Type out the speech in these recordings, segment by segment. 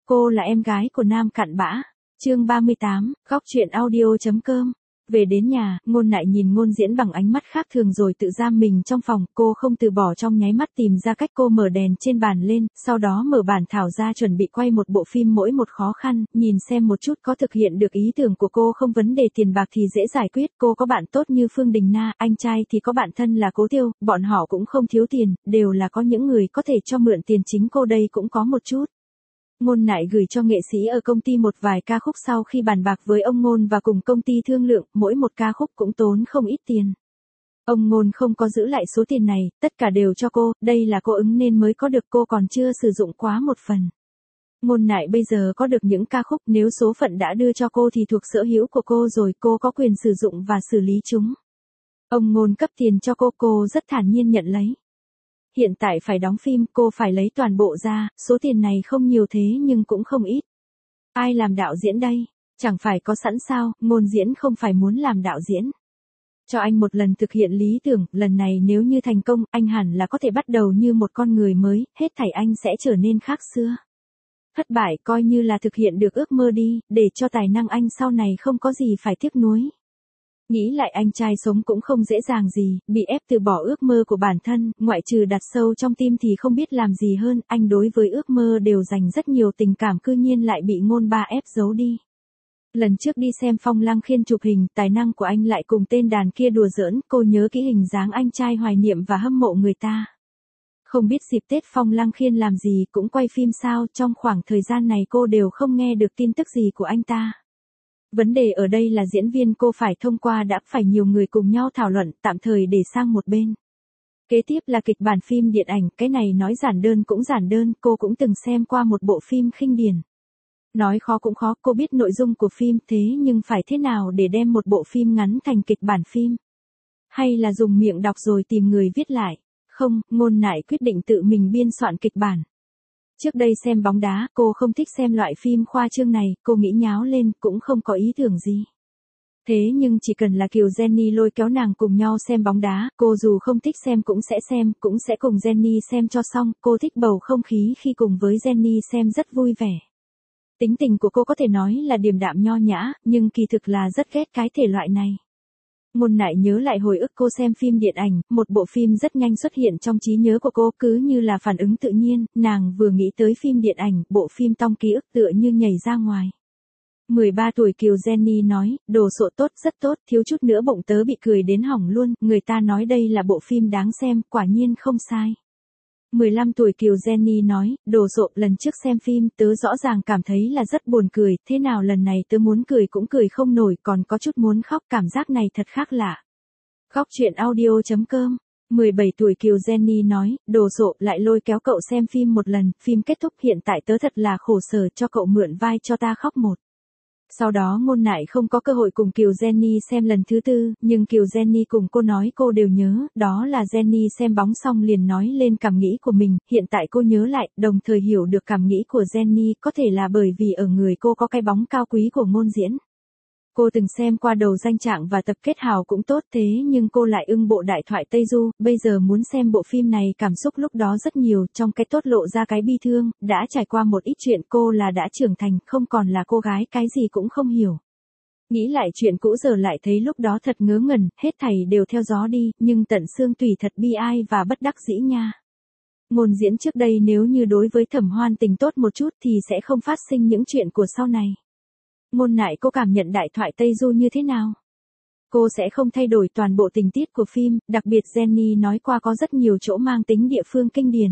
Cô là em gái của Nam Cặn Bã. Chương 38, góc truyện audio.com. Về đến nhà, Ngôn Nại nhìn Ngôn Diễn bằng ánh mắt khác thường rồi tự giam mình trong phòng, cô không từ bỏ trong nháy mắt tìm ra cách. Cô mở đèn trên bàn lên, sau đó mở bản thảo ra chuẩn bị quay một bộ phim mỗi một khó khăn, nhìn xem một chút có thực hiện được ý tưởng của cô không. Vấn đề tiền bạc thì dễ giải quyết, cô có bạn tốt như Phương Đình Na, anh trai thì có bạn thân là Cố Tiêu, bọn họ cũng không thiếu tiền, đều là có những người có thể cho mượn tiền, chính cô đây cũng có một chút. Ngôn Nại gửi cho nghệ sĩ ở công ty một vài ca khúc sau khi bàn bạc với ông Ngôn và cùng công ty thương lượng, mỗi một ca khúc cũng tốn không ít tiền. Ông Ngôn không có giữ lại số tiền này, tất cả đều cho cô, đây là cô ứng nên mới có được, cô còn chưa sử dụng quá một phần. Ngôn Nại bây giờ có được những ca khúc, nếu số phận đã đưa cho cô thì thuộc sở hữu của cô rồi, cô có quyền sử dụng và xử lý chúng. Ông Ngôn cấp tiền cho cô rất thản nhiên nhận lấy. Hiện tại phải đóng phim, cô phải lấy toàn bộ ra, số tiền này không nhiều thế nhưng cũng không ít. Ai làm đạo diễn đây? Chẳng phải có sẵn sao? Ngôn Diễn không phải muốn làm đạo diễn. Cho anh một lần thực hiện lý tưởng, lần này nếu như thành công, anh hẳn là có thể bắt đầu như một con người mới, hết thảy anh sẽ trở nên khác xưa. Thất bại coi như là thực hiện được ước mơ đi, để cho tài năng anh sau này không có gì phải tiếc nuối. Nghĩ lại anh trai sống cũng không dễ dàng gì, bị ép từ bỏ ước mơ của bản thân, ngoại trừ đặt sâu trong tim thì không biết làm gì hơn, anh đối với ước mơ đều dành rất nhiều tình cảm, cư nhiên lại bị Ngôn Ba ép giấu đi. Lần trước đi xem Phong Lăng Khiên chụp hình, tài năng của anh lại cùng tên đàn kia đùa giỡn, cô nhớ kỹ hình dáng anh trai hoài niệm và hâm mộ người ta. Không biết dịp Tết Phong Lăng Khiên làm gì, cũng quay phim sao, trong khoảng thời gian này cô đều không nghe được tin tức gì của anh ta. Vấn đề ở đây là diễn viên cô phải thông qua đã phải nhiều người cùng nhau thảo luận, tạm thời để sang một bên. Kế tiếp là kịch bản phim điện ảnh, cái này nói giản đơn cũng giản đơn, cô cũng từng xem qua một bộ phim Khinh Điền. Nói khó cũng khó, cô biết nội dung của phim, thế nhưng phải thế nào để đem một bộ phim ngắn thành kịch bản phim? Hay là dùng miệng đọc rồi tìm người viết lại? Không, Ngôn Nại quyết định tự mình biên soạn kịch bản. Trước đây xem bóng đá, cô không thích xem loại phim khoa trương này, cô nghĩ nháo lên, cũng không có ý tưởng gì. Thế nhưng chỉ cần là Kiều Jenny lôi kéo nàng cùng nhau xem bóng đá, cô dù không thích xem cũng sẽ cùng Jenny xem cho xong, cô thích bầu không khí khi cùng với Jenny xem rất vui vẻ. Tính tình của cô có thể nói là điềm đạm nho nhã, nhưng kỳ thực là rất ghét cái thể loại này. Ngôn Nại nhớ lại hồi ức cô xem phim điện ảnh, một bộ phim rất nhanh xuất hiện trong trí nhớ của cô, cứ như là phản ứng tự nhiên, nàng vừa nghĩ tới phim điện ảnh, bộ phim Tong Ký Ức tựa như nhảy ra ngoài. 13 tuổi Kiều Jenny nói, đồ sộ tốt, rất tốt, thiếu chút nữa bụng tớ bị cười đến hỏng luôn, người ta nói đây là bộ phim đáng xem, quả nhiên không sai. 15 tuổi Kiều Jenny nói, đồ sộ, lần trước xem phim, tớ rõ ràng cảm thấy là rất buồn cười, thế nào lần này tớ muốn cười cũng cười không nổi, còn có chút muốn khóc, cảm giác này thật khác lạ. Góc truyện audio.com. 17 tuổi Kiều Jenny nói, đồ sộ, lại lôi kéo cậu xem phim một lần, phim kết thúc, hiện tại tớ thật là khổ sở, cho cậu mượn vai cho ta khóc một. Sau đó Ngôn Nại không có cơ hội cùng Kiều Jenny xem lần thứ tư, nhưng Kiều Jenny cùng cô nói cô đều nhớ, đó là Jenny xem bóng xong liền nói lên cảm nghĩ của mình, hiện tại cô nhớ lại, đồng thời hiểu được cảm nghĩ của Jenny, có thể là bởi vì ở người cô có cái bóng cao quý của Ngôn Diễn. Cô từng xem qua Đầu Danh Trạng và Tập Kết Hào cũng tốt, thế nhưng cô lại ưng bộ Đại Thoại Tây Du, bây giờ muốn xem bộ phim này, cảm xúc lúc đó rất nhiều, trong cái tốt lộ ra cái bi thương, đã trải qua một ít chuyện, cô là đã trưởng thành, không còn là cô gái cái gì cũng không hiểu. Nghĩ lại chuyện cũ giờ lại thấy lúc đó thật ngớ ngẩn, hết thảy đều theo gió đi, nhưng tận xương tủy thật bi ai và bất đắc dĩ nha. Ngôn Diễn trước đây nếu như đối với Thẩm Hoan tình tốt một chút thì sẽ không phát sinh những chuyện của sau này. Ngôn Nại cô cảm nhận Đại Thoại Tây Du như thế nào? Cô sẽ không thay đổi toàn bộ tình tiết của phim, đặc biệt Jenny nói qua có rất nhiều chỗ mang tính địa phương kinh điển.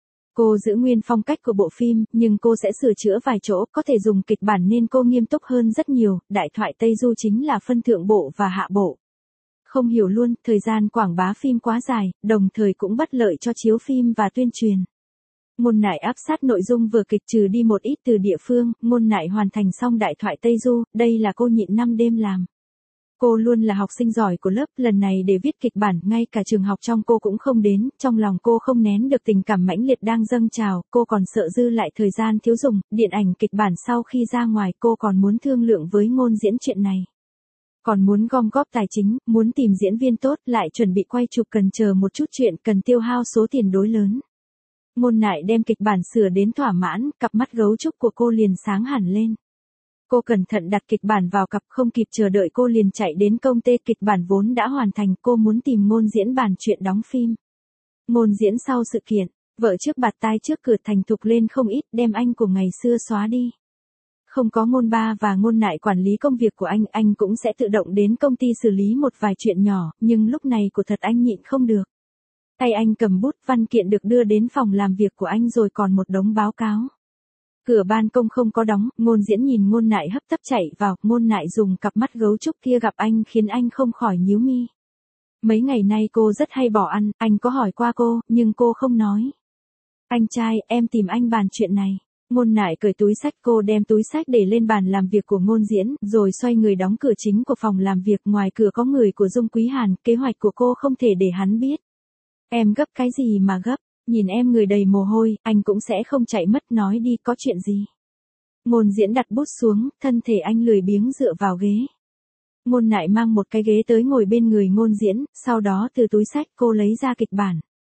Cô giữ nguyên phong cách của bộ phim, nhưng cô sẽ sửa chữa vài chỗ, có thể dùng kịch bản nên cô nghiêm túc hơn rất nhiều, Đại Thoại Tây Du chính là phân thượng bộ và hạ bộ. Không hiểu luôn, thời gian quảng bá phim quá dài, đồng thời cũng bất lợi cho chiếu phim và tuyên truyền. Ngôn Nại áp sát nội dung vừa kịch trừ đi một ít từ địa phương, Ngôn Nại hoàn thành xong Đại Thoại Tây Du, đây là cô nhịn 5 đêm làm. Cô luôn là học sinh giỏi của lớp, lần này để viết kịch bản, ngay cả trường học trong cô cũng không đến, trong lòng cô không nén được tình cảm mãnh liệt đang dâng trào, cô còn sợ dư lại thời gian thiếu dùng, điện ảnh kịch bản sau khi ra ngoài cô còn muốn thương lượng với Ngôn Diễn chuyện này. Còn muốn gom góp tài chính, muốn tìm diễn viên tốt, lại chuẩn bị quay chụp cần chờ một chút chuyện, cần tiêu hao số tiền đối lớn. Ngôn Nại đem kịch bản sửa đến thỏa mãn, cặp mắt gấu trúc của cô liền sáng hẳn lên. Cô cẩn thận đặt kịch bản vào cặp, không kịp chờ đợi cô liền chạy đến công ty, kịch bản vốn đã hoàn thành, cô muốn tìm Ngôn Diễn bàn chuyện đóng phim. Ngôn Diễn sau sự kiện, vợ trước bạt tai trước cửa thành thục lên không ít, đem anh của ngày xưa xóa đi. Không có Ngôn Ba và Ngôn Nại quản lý công việc của anh cũng sẽ tự động đến công ty xử lý một vài chuyện nhỏ, nhưng lúc này của thật anh nhịn không được. Tay anh cầm bút, văn kiện được đưa đến phòng làm việc của anh rồi còn một đống báo cáo. Cửa ban công không có đóng, Ngôn Diễn nhìn Ngôn Nại hấp tấp chạy vào, Ngôn Nại dùng cặp mắt gấu trúc kia gặp anh khiến anh không khỏi nhíu mi. Mấy ngày nay cô rất hay bỏ ăn, anh có hỏi qua cô, nhưng cô không nói. Anh trai, em tìm anh bàn chuyện này. Ngôn Nại cởi túi xách, cô đem túi xách để lên bàn làm việc của Ngôn Diễn, rồi xoay người đóng cửa chính của phòng làm việc. Ngoài cửa có người của Dung Quý Hàn, kế hoạch của cô không thể để hắn biết. Em gấp cái gì mà gấp, nhìn em người đầy mồ hôi, anh cũng sẽ không chạy mất, nói đi, có chuyện gì. Ngôn Diễn đặt bút xuống, thân thể anh lười biếng dựa vào ghế. Ngôn Nại mang một cái ghế tới ngồi bên người Ngôn Diễn, sau đó từ túi xách cô lấy ra kịch bản.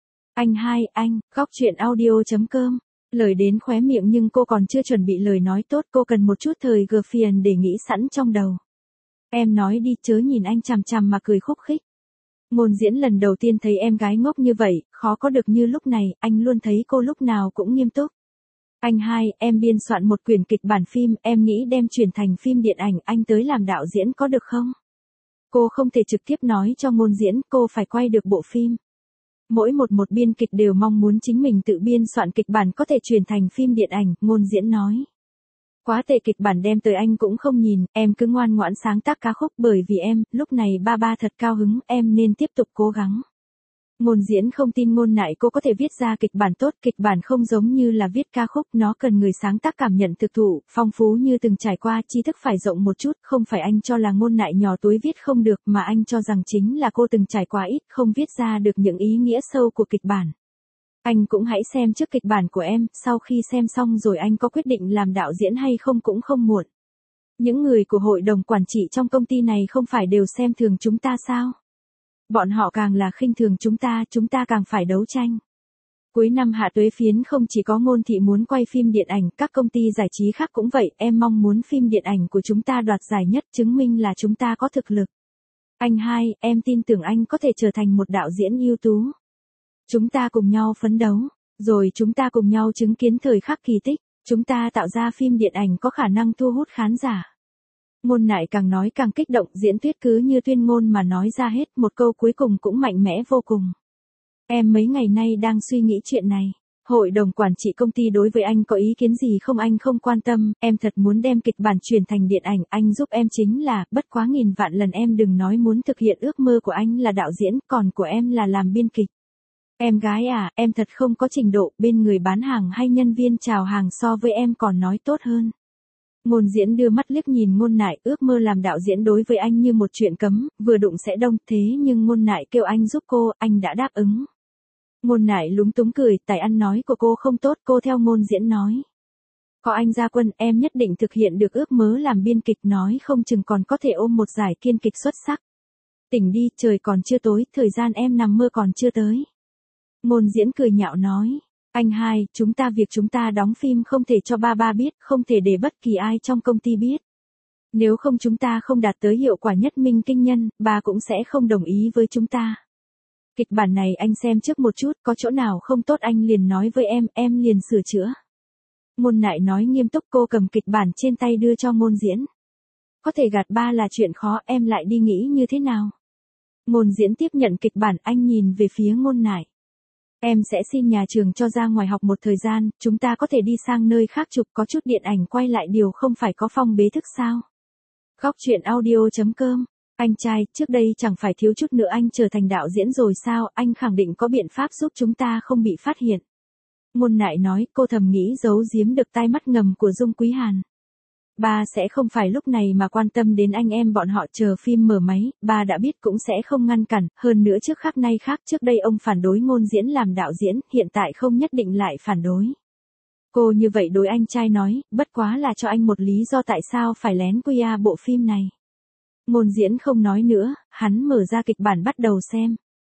Anh, góc truyện audio.com. Lời đến khóe miệng nhưng cô còn chưa chuẩn bị lời nói tốt, cô cần một chút thời gờ phiền để nghĩ sẵn trong đầu. Em nói đi, chớ nhìn anh chằm chằm mà cười khúc khích. Ngôn Diễn lần đầu tiên thấy em gái ngốc như vậy, khó có được như lúc này, anh luôn thấy cô lúc nào cũng nghiêm túc. Em biên soạn một quyển kịch bản phim, em nghĩ đem chuyển thành phim điện ảnh, anh tới làm đạo diễn có được không? Cô không thể trực tiếp nói cho Ngôn Diễn, cô phải quay được bộ phim. Mỗi một biên kịch đều mong muốn chính mình tự biên soạn kịch bản có thể chuyển thành phim điện ảnh, Ngôn Diễn nói. Quá tệ, kịch bản đem tới anh cũng không nhìn, em cứ ngoan ngoãn sáng tác ca khúc, bởi vì em, lúc này ba thật cao hứng, em nên tiếp tục cố gắng. Ngôn Diễn không tin Ngôn Nại cô có thể viết ra kịch bản tốt, kịch bản không giống như là viết ca khúc, nó cần người sáng tác cảm nhận thực thụ, phong phú như từng trải qua, tri thức phải rộng một chút, không phải anh cho là Ngôn Nại nhỏ túi viết không được, mà anh cho rằng chính là cô từng trải qua ít, không viết ra được những ý nghĩa sâu của kịch bản. Anh cũng hãy xem trước kịch bản của em, sau khi xem xong rồi anh có quyết định làm đạo diễn hay không cũng không muộn. Những người của hội đồng quản trị trong công ty này không phải đều xem thường chúng ta sao? Bọn họ càng là khinh thường chúng ta càng phải đấu tranh. Cuối năm hạ tuế phiến không chỉ có Ngôn Thị muốn quay phim điện ảnh, các công ty giải trí khác cũng vậy, em mong muốn phim điện ảnh của chúng ta đoạt giải nhất, chứng minh là chúng ta có thực lực. Em tin tưởng anh có thể trở thành một đạo diễn ưu tú. Chúng ta cùng nhau phấn đấu, rồi chúng ta cùng nhau chứng kiến thời khắc kỳ tích, chúng ta tạo ra phim điện ảnh có khả năng thu hút khán giả. Ngôn Nại càng nói càng kích động, diễn thuyết cứ như tuyên ngôn mà nói ra hết, một câu cuối cùng cũng mạnh mẽ vô cùng. Em mấy ngày nay đang suy nghĩ chuyện này. Hội đồng quản trị công ty đối với anh có ý kiến gì không, anh không quan tâm, em thật muốn đem kịch bản chuyển thành điện ảnh, anh giúp em chính là, bất quá nghìn vạn lần em đừng nói muốn thực hiện ước mơ của anh là đạo diễn, còn của em là làm biên kịch. Em gái à, em thật không có trình độ, bên người bán hàng hay nhân viên chào hàng so với em còn nói tốt hơn. Ngôn Diễn đưa mắt liếc nhìn Ngôn Nại, ước mơ làm đạo diễn đối với anh như một chuyện cấm, vừa đụng sẽ đông, thế nhưng Ngôn Nại kêu anh giúp cô, anh đã đáp ứng. Ngôn Nại lúng túng cười, tài ăn nói của cô không tốt, cô theo Ngôn Diễn nói. Có anh ra quân, em nhất định thực hiện được ước mơ làm biên kịch, nói không chừng còn có thể ôm một giải kiên kịch xuất sắc. Tỉnh đi, trời còn chưa tối, thời gian em nằm mơ còn chưa tới. Ngôn Diễn cười nhạo nói. Việc chúng ta đóng phim không thể cho ba biết, không thể để bất kỳ ai trong công ty biết. Nếu không chúng ta không đạt tới hiệu quả nhất minh kinh nhân, ba cũng sẽ không đồng ý với chúng ta. Kịch bản này anh xem trước một chút, có chỗ nào không tốt anh liền nói với em liền sửa chữa. Ngôn Nại nói nghiêm túc, cô cầm kịch bản trên tay đưa cho Ngôn Diễn. Có thể gạt ba là chuyện khó, em lại đi nghĩ như thế nào? Ngôn Diễn tiếp nhận kịch bản, anh nhìn về phía Ngôn Nại. Em sẽ xin nhà trường cho ra ngoài học một thời gian, chúng ta có thể đi sang nơi khác chụp, có chút điện ảnh quay lại, điều không phải có Phong bế thức sao? Góc truyện audio.com. Anh trai, trước đây chẳng phải thiếu chút nữa anh trở thành đạo diễn rồi sao, anh khẳng định có biện pháp giúp chúng ta không bị phát hiện. Ngôn Nại nói, cô thầm nghĩ giấu giếm được tai mắt ngầm của Dung Quý Hàn. Ba sẽ không phải lúc này mà quan tâm đến anh em bọn họ, chờ phim mở máy, ba đã biết cũng sẽ không ngăn cản, hơn nữa trước khác nay khác, trước đây ông phản đối Ngôn Diễn làm đạo diễn, hiện tại không nhất định lại phản đối. Cô như vậy đối anh trai nói, bất quá là cho anh một lý do tại sao phải lén QA bộ phim này. Ngôn Diễn không nói nữa, hắn mở ra kịch bản bắt đầu xem.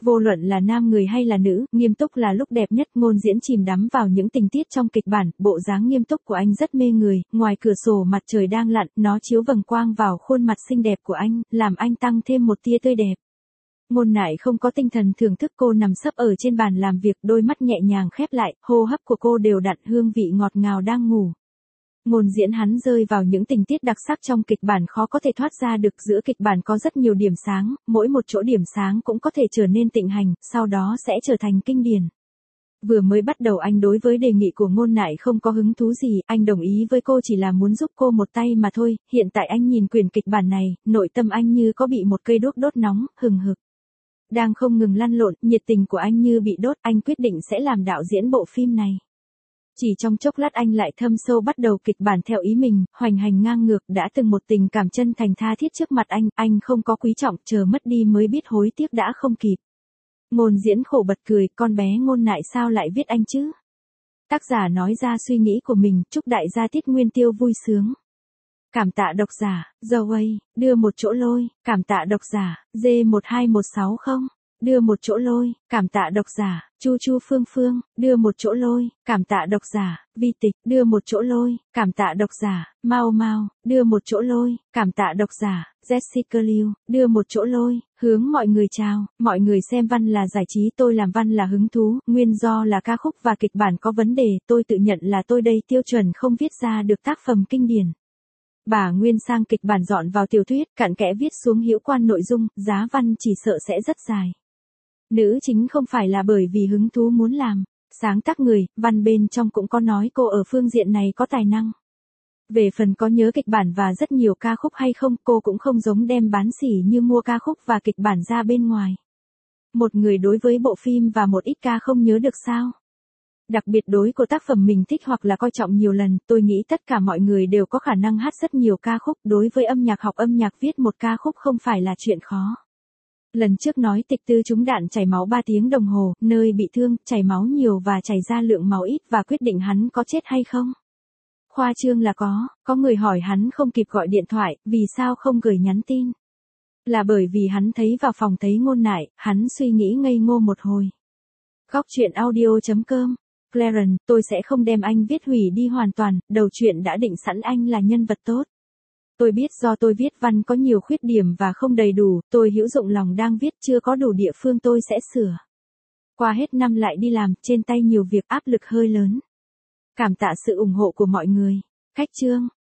Vô luận là nam người hay là nữ, nghiêm túc là lúc đẹp nhất. Ngôn Diễn chìm đắm vào những tình tiết trong kịch bản, bộ dáng nghiêm túc của anh rất mê người, ngoài cửa sổ mặt trời đang lặn, nó chiếu vầng quang vào khuôn mặt xinh đẹp của anh, làm anh tăng thêm một tia tươi đẹp. Ngôn Nại không có tinh thần thưởng thức, cô nằm sấp ở trên bàn làm việc, đôi mắt nhẹ nhàng khép lại, hô hấp của cô đều đặn, hương vị ngọt ngào đang ngủ. Ngôn Diễn hắn rơi vào những tình tiết đặc sắc trong kịch bản khó có thể thoát ra được, giữa kịch bản có rất nhiều điểm sáng, mỗi một chỗ điểm sáng cũng có thể trở nên tịnh hành, sau đó sẽ trở thành kinh điển. Vừa mới bắt đầu anh đối với đề nghị của Ngôn Nại không có hứng thú gì, anh đồng ý với cô chỉ là muốn giúp cô một tay mà thôi, hiện tại anh nhìn quyển kịch bản này, nội tâm anh như có bị một cây đuốc đốt nóng, hừng hực. Đang không ngừng lăn lộn, nhiệt tình của anh như bị đốt, anh quyết định sẽ làm đạo diễn bộ phim này. Chỉ trong chốc lát anh lại thâm sâu bắt đầu kịch bản theo ý mình, hoành hành ngang ngược, đã từng một tình cảm chân thành tha thiết trước mặt anh không có quý trọng, chờ mất đi mới biết hối tiếc đã không kịp. Ngôn Diễn khổ bật cười, con bé Ngôn Nại sao lại viết anh chứ? Tác giả nói ra suy nghĩ của mình, chúc đại gia Tiết Nguyên Tiêu vui sướng. Cảm tạ độc giả, Daway, đưa một chỗ lôi, cảm tạ độc giả, G12160, đưa một chỗ lôi, cảm tạ độc giả, Chu Chu Phương Phương, đưa một chỗ lôi, cảm tạ độc giả, Vi Tịch, đưa một chỗ lôi, cảm tạ độc giả, Mau Mau, đưa một chỗ lôi, cảm tạ độc giả, Jessica Liu, đưa một chỗ lôi, hướng mọi người chào, mọi người xem văn là giải trí, tôi làm văn là hứng thú, nguyên do là ca khúc và kịch bản có vấn đề, tôi tự nhận là tôi đây tiêu chuẩn không viết ra được tác phẩm kinh điển. Bà Nguyên sang kịch bản dọn vào tiểu thuyết, cặn kẽ viết xuống hữu quan nội dung, giá văn chỉ sợ sẽ rất dài. Nữ chính không phải là bởi vì hứng thú muốn làm, sáng tác người, văn bên trong cũng có nói cô ở phương diện này có tài năng. Về phần có nhớ kịch bản và rất nhiều ca khúc hay không, cô cũng không giống đem bán sỉ như mua ca khúc và kịch bản ra bên ngoài. Một người đối với bộ phim và một ít ca không nhớ được sao? Đặc biệt đối của tác phẩm mình thích hoặc là coi trọng nhiều lần, tôi nghĩ tất cả mọi người đều có khả năng hát rất nhiều ca khúc, đối với âm nhạc học âm nhạc viết một ca khúc không phải là chuyện khó. Lần trước nói Tịch Tư trúng đạn chảy máu 3 tiếng đồng hồ, nơi bị thương, chảy máu nhiều và chảy ra lượng máu ít và quyết định hắn có chết hay không. Khoa trương là có người hỏi hắn không kịp gọi điện thoại, vì sao không gửi nhắn tin. Là bởi vì hắn thấy vào phòng thấy Ngôn Nại, hắn suy nghĩ ngây ngô một hồi. Góc truyện audio.com. Clarence, tôi sẽ không đem anh viết hủy đi hoàn toàn, đầu truyện đã định sẵn anh là nhân vật tốt. Tôi biết do tôi viết văn có nhiều khuyết điểm và không đầy đủ, tôi hữu dụng lòng đang viết chưa có đủ địa phương tôi sẽ sửa. Qua hết năm lại đi làm, trên tay nhiều việc áp lực hơi lớn. Cảm tạ sự ủng hộ của mọi người. Khách chương.